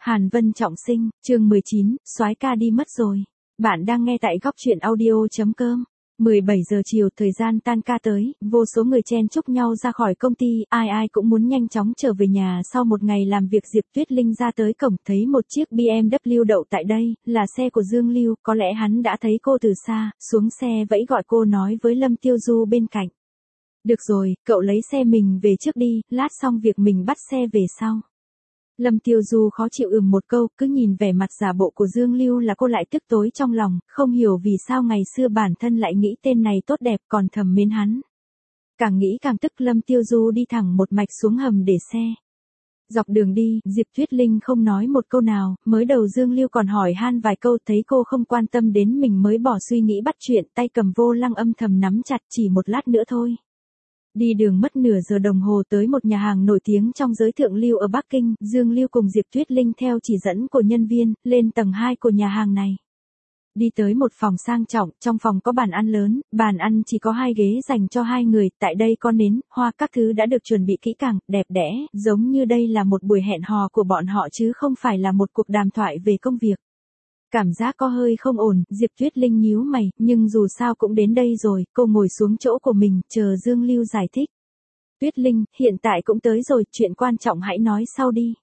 Hàn Vân trọng sinh, chương 19, soái ca đi mất rồi. Bạn đang nghe tại góc truyện audio.com. 17 giờ chiều, thời gian tan ca tới, vô số người chen chúc nhau ra khỏi công ty, ai ai cũng muốn nhanh chóng trở về nhà sau một ngày làm việc. Diệp Tuyết Linh ra tới cổng thấy một chiếc BMW đậu tại đây, là xe của Dương Lưu, có lẽ hắn đã thấy cô từ xa, xuống xe vẫy gọi cô, nói với Lâm Tiêu Du bên cạnh. Được rồi, cậu lấy xe mình về trước đi, lát xong việc mình bắt xe về sau. Lâm Tiêu Du khó chịu một câu, cứ nhìn vẻ mặt giả bộ của Dương Lưu là cô lại tức tối trong lòng, không hiểu vì sao ngày xưa bản thân lại nghĩ tên này tốt đẹp còn thầm mến hắn. Càng nghĩ càng tức, Lâm Tiêu Du đi thẳng một mạch xuống hầm để xe. Dọc đường đi, Diệp Tuyết Linh không nói một câu nào, mới đầu Dương Lưu còn hỏi han vài câu, thấy cô không quan tâm đến mình mới bỏ suy nghĩ bắt chuyện, tay cầm vô lăng âm thầm nắm chặt, chỉ một lát nữa thôi. Đi đường mất nửa giờ đồng hồ tới một nhà hàng nổi tiếng trong giới thượng lưu ở Bắc Kinh, Dương Lưu cùng Diệp Tuyết Linh theo chỉ dẫn của nhân viên, lên tầng 2 của nhà hàng này. Đi tới một phòng sang trọng, trong phòng có bàn ăn lớn, bàn ăn chỉ có 2 ghế dành cho 2 người, tại đây có nến, hoa các thứ đã được chuẩn bị kỹ càng, đẹp đẽ, giống như đây là một buổi hẹn hò của bọn họ chứ không phải là một cuộc đàm thoại về công việc. Cảm giác có hơi không ổn, Diệp Tuyết Linh nhíu mày, nhưng dù sao cũng đến đây rồi, cô ngồi xuống chỗ của mình, chờ Dương Lưu giải thích. Tuyết Linh, hiện tại cũng tới rồi, chuyện quan trọng hãy nói sau đi.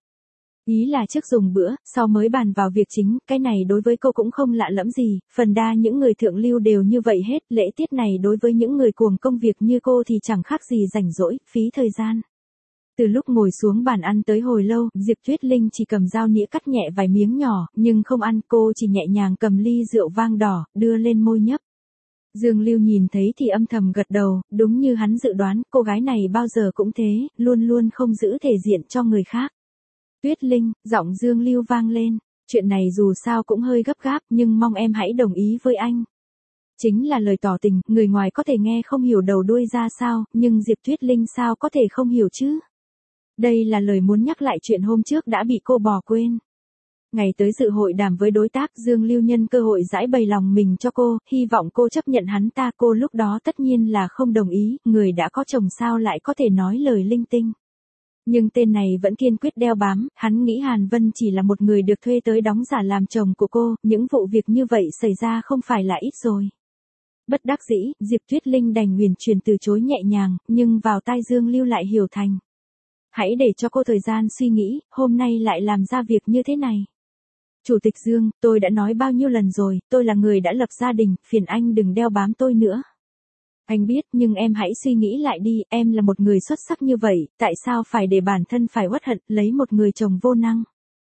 Ý là trước dùng bữa, sau mới bàn vào việc chính, cái này đối với cô cũng không lạ lẫm gì, phần đa những người thượng lưu đều như vậy hết, lễ tiết này đối với những người cuồng công việc như cô thì chẳng khác gì rảnh rỗi, phí thời gian. Từ lúc ngồi xuống bàn ăn tới hồi lâu, Diệp Tuyết Linh chỉ cầm dao nĩa cắt nhẹ vài miếng nhỏ, nhưng không ăn, cô chỉ nhẹ nhàng cầm ly rượu vang đỏ, đưa lên môi nhấp. Dương Lưu nhìn thấy thì âm thầm gật đầu, đúng như hắn dự đoán, cô gái này bao giờ cũng thế, luôn luôn không giữ thể diện cho người khác. Tuyết Linh, giọng Dương Lưu vang lên, chuyện này dù sao cũng hơi gấp gáp, nhưng mong em hãy đồng ý với anh. Chính là lời tỏ tình, người ngoài có thể nghe không hiểu đầu đuôi ra sao, nhưng Diệp Tuyết Linh sao có thể không hiểu chứ? Đây là lời muốn nhắc lại chuyện hôm trước đã bị cô bỏ quên. Ngày tới dự hội đàm với đối tác, Dương Lưu nhân cơ hội giải bày lòng mình cho cô, hy vọng cô chấp nhận hắn ta. Cô lúc đó tất nhiên là không đồng ý, người đã có chồng sao lại có thể nói lời linh tinh. Nhưng tên này vẫn kiên quyết đeo bám, hắn nghĩ Hàn Vân chỉ là một người được thuê tới đóng giả làm chồng của cô, những vụ việc như vậy xảy ra không phải là ít rồi. Bất đắc dĩ, Diệp Tuyết Linh đành nguyền truyền từ chối nhẹ nhàng, nhưng vào tai Dương Lưu lại hiểu thành. Hãy để cho cô thời gian suy nghĩ, hôm nay lại làm ra việc như thế này. Chủ tịch Dương, tôi đã nói bao nhiêu lần rồi, tôi là người đã lập gia đình, phiền anh đừng đeo bám tôi nữa. Anh biết, nhưng em hãy suy nghĩ lại đi, em là một người xuất sắc như vậy, tại sao phải để bản thân phải uất hận, lấy một người chồng vô năng.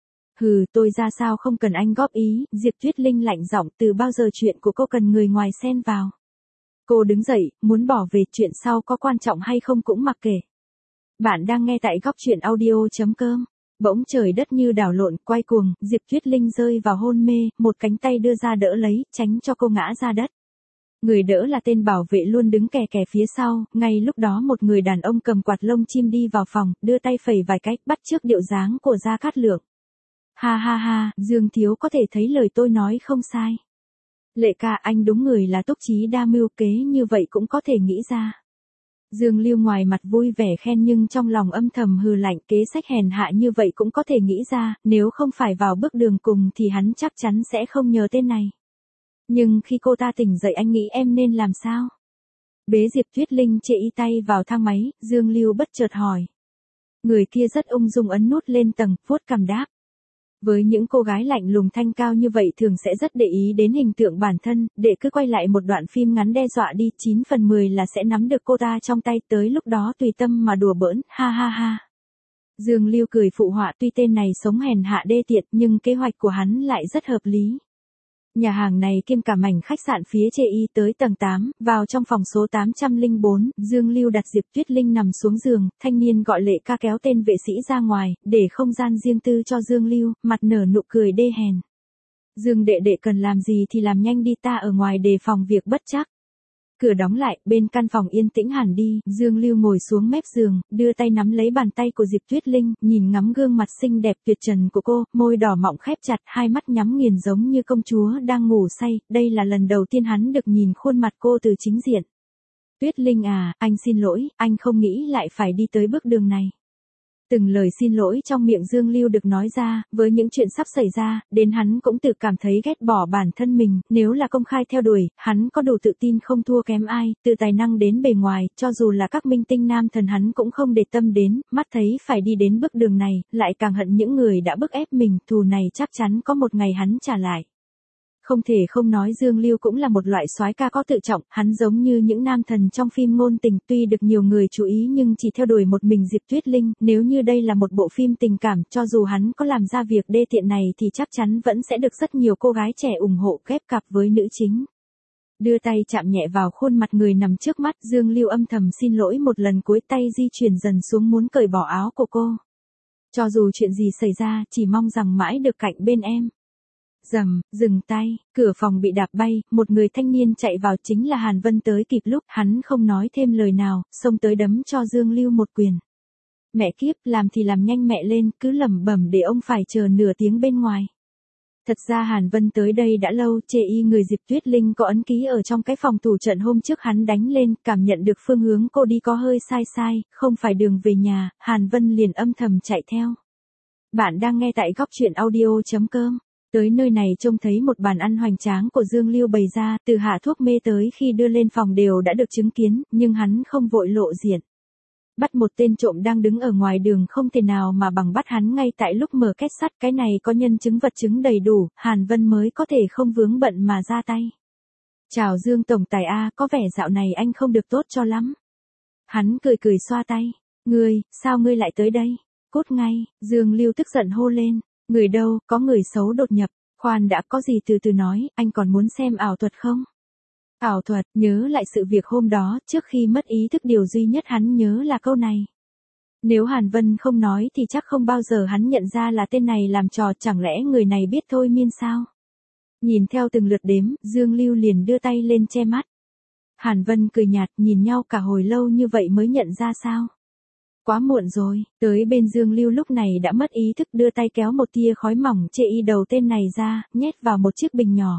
Hừ, tôi ra sao không cần anh góp ý, Diệp Tuyết Linh lạnh giọng, từ bao giờ chuyện của cô cần người ngoài xen vào. Cô đứng dậy, muốn bỏ về, chuyện sau có quan trọng hay không cũng mặc kệ. Bạn đang nghe tại góc truyện audio.com. Bỗng trời đất như đảo lộn, quay cuồng, Diệp Tuyết Linh rơi vào hôn mê, một cánh tay đưa ra đỡ lấy, tránh cho cô ngã ra đất. Người đỡ là tên bảo vệ luôn đứng kè kè phía sau, ngay lúc đó một người đàn ông cầm quạt lông chim đi vào phòng, đưa tay phẩy vài cách, bắt chước điệu dáng của Gia Cát Lượng. Ha ha ha, Dương thiếu có thể thấy lời tôi nói không sai. Lệ ca, anh đúng người là túc trí đa mưu kế, như vậy cũng có thể nghĩ ra. Dương Lưu ngoài mặt vui vẻ khen nhưng trong lòng âm thầm hừ lạnh, kế sách hèn hạ như vậy cũng có thể nghĩ ra, nếu không phải vào bước đường cùng thì hắn chắc chắn sẽ không nhờ tên này. Nhưng khi cô ta tỉnh dậy anh nghĩ em nên làm sao? Bế Diệp Tuyết Linh chệ y tay vào thang máy, Dương Lưu bất chợt hỏi. Người kia rất ung dung ấn nút lên tầng, vuốt cằm đáp. Với những cô gái lạnh lùng thanh cao như vậy thường sẽ rất để ý đến hình tượng bản thân, để cứ quay lại một đoạn phim ngắn đe dọa đi, 9 phần 10 là sẽ nắm được cô ta trong tay, tới lúc đó tùy tâm mà đùa bỡn, ha ha ha. Dương Lưu cười phụ họa, tuy tên này sống hèn hạ đê tiện nhưng kế hoạch của hắn lại rất hợp lý. Nhà hàng này kiêm cả mảnh khách sạn phía chê y tới tầng 8, vào trong phòng số 804, Dương Lưu đặt Diệp Tuyết Linh nằm xuống giường, thanh niên gọi Lệ ca kéo tên vệ sĩ ra ngoài, để không gian riêng tư cho Dương Lưu, mặt nở nụ cười đê hèn. Dương đệ đệ cần làm gì thì làm nhanh đi, ta ở ngoài đề phòng việc bất trắc. Cửa đóng lại, bên căn phòng yên tĩnh hẳn đi, Dương Lưu ngồi xuống mép giường, đưa tay nắm lấy bàn tay của Diệp Tuyết Linh, nhìn ngắm gương mặt xinh đẹp tuyệt trần của cô, môi đỏ mọng khép chặt, hai mắt nhắm nghiền giống như công chúa đang ngủ say, đây là lần đầu tiên hắn được nhìn khuôn mặt cô từ chính diện. Tuyết Linh à, anh xin lỗi, anh không nghĩ lại phải đi tới bước đường này. Từng lời xin lỗi trong miệng Dương Lưu được nói ra, với những chuyện sắp xảy ra, đến hắn cũng tự cảm thấy ghét bỏ bản thân mình, nếu là công khai theo đuổi, hắn có đủ tự tin không thua kém ai, từ tài năng đến bề ngoài, cho dù là các minh tinh nam thần hắn cũng không để tâm đến, mắt thấy phải đi đến bước đường này, lại càng hận những người đã bức ép mình, thù này chắc chắn có một ngày hắn trả lại. Không thể không nói Dương Lưu cũng là một loại soái ca có tự trọng, hắn giống như những nam thần trong phim ngôn tình tuy được nhiều người chú ý nhưng chỉ theo đuổi một mình Diệp Tuyết Linh, nếu như đây là một bộ phim tình cảm, cho dù hắn có làm ra việc đê tiện này thì chắc chắn vẫn sẽ được rất nhiều cô gái trẻ ủng hộ ghép cặp với nữ chính. Đưa tay chạm nhẹ vào khuôn mặt người nằm trước mắt, Dương Lưu âm thầm xin lỗi một lần cuối tay di chuyển dần xuống muốn cởi bỏ áo của cô. Cho dù chuyện gì xảy ra, chỉ mong rằng mãi được cạnh bên em. Dầm, dừng tay, cửa phòng bị đạp bay, một người thanh niên chạy vào chính là Hàn Vân tới kịp lúc, hắn không nói thêm lời nào, xông tới đấm cho Dương Lưu một quyền. Mẹ kiếp, làm thì làm nhanh mẹ lên, cứ lẩm bẩm để ông phải chờ nửa tiếng bên ngoài. Thật ra Hàn Vân tới đây đã lâu, chê y người Diệp Tuyết Linh có ấn ký ở trong cái phòng thủ trận hôm trước hắn đánh lên, cảm nhận được phương hướng cô đi có hơi sai, không phải đường về nhà, Hàn Vân liền âm thầm chạy theo. Bạn đang nghe tại góc truyện audio.com. Tới nơi này trông thấy một bàn ăn hoành tráng của Dương Lưu bày ra, từ hạ thuốc mê tới khi đưa lên phòng đều đã được chứng kiến, nhưng hắn không vội lộ diện. Bắt một tên trộm đang đứng ở ngoài đường không thể nào mà bằng bắt hắn ngay tại lúc mở két sắt, cái này có nhân chứng vật chứng đầy đủ, Hàn Vân mới có thể không vướng bận mà ra tay. Chào Dương Tổng Tài A, có vẻ dạo này anh không được tốt cho lắm. Hắn cười xoa tay. Ngươi, sao ngươi lại tới đây? Cút ngay, Dương Lưu tức giận hô lên. Người đâu, có người xấu đột nhập, khoan đã, có gì từ từ nói, anh còn muốn xem ảo thuật không? Ảo thuật, nhớ lại sự việc hôm đó, trước khi mất ý thức điều duy nhất hắn nhớ là câu này. Nếu Hàn Vân không nói thì chắc không bao giờ hắn nhận ra là tên này làm trò, chẳng lẽ người này biết thôi miên sao? Nhìn theo từng lượt đếm, Dương Lưu liền đưa tay lên che mắt. Hàn Vân cười nhạt, nhìn nhau cả hồi lâu như vậy mới nhận ra sao? Quá muộn rồi, tới bên Dương Lưu lúc này đã mất ý thức, đưa tay kéo một tia khói mỏng chê y đầu tên này ra, nhét vào một chiếc bình nhỏ.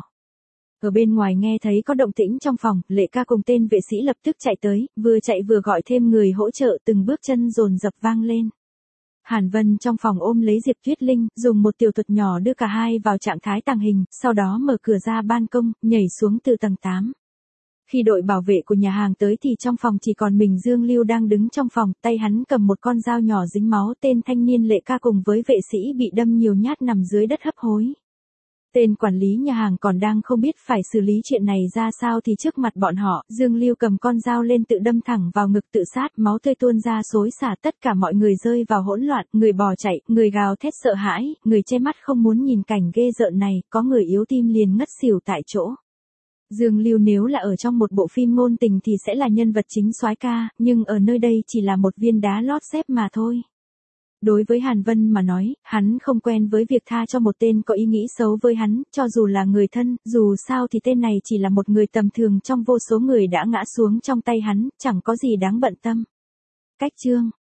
Ở bên ngoài nghe thấy có động tĩnh trong phòng, Lệ Ca cùng tên vệ sĩ lập tức chạy tới, vừa chạy vừa gọi thêm người hỗ trợ, từng bước chân dồn dập vang lên. Hàn Vân trong phòng ôm lấy Diệp Tuyết Linh, dùng một tiểu thuật nhỏ đưa cả hai vào trạng thái tàng hình, sau đó mở cửa ra ban công, nhảy xuống từ tầng 8. Khi đội bảo vệ của nhà hàng tới thì trong phòng chỉ còn mình Dương Lưu đang đứng trong phòng, tay hắn cầm một con dao nhỏ dính máu, tên thanh niên Lệ Ca cùng với vệ sĩ bị đâm nhiều nhát nằm dưới đất hấp hối. Tên quản lý nhà hàng còn đang không biết phải xử lý chuyện này ra sao thì trước mặt bọn họ, Dương Lưu cầm con dao lên tự đâm thẳng vào ngực tự sát, máu tươi tuôn ra xối xả, tất cả mọi người rơi vào hỗn loạn, người bỏ chạy, người gào thét sợ hãi, người che mắt không muốn nhìn cảnh ghê rợn này, có người yếu tim liền ngất xỉu tại chỗ. Dương Lưu nếu là ở trong một bộ phim ngôn tình thì sẽ là nhân vật chính soái ca, nhưng ở nơi đây chỉ là một viên đá lót xếp mà thôi. Đối với Hàn Vân mà nói, hắn không quen với việc tha cho một tên có ý nghĩ xấu với hắn, cho dù là người thân, dù sao thì tên này chỉ là một người tầm thường trong vô số người đã ngã xuống trong tay hắn, chẳng có gì đáng bận tâm. Cách chương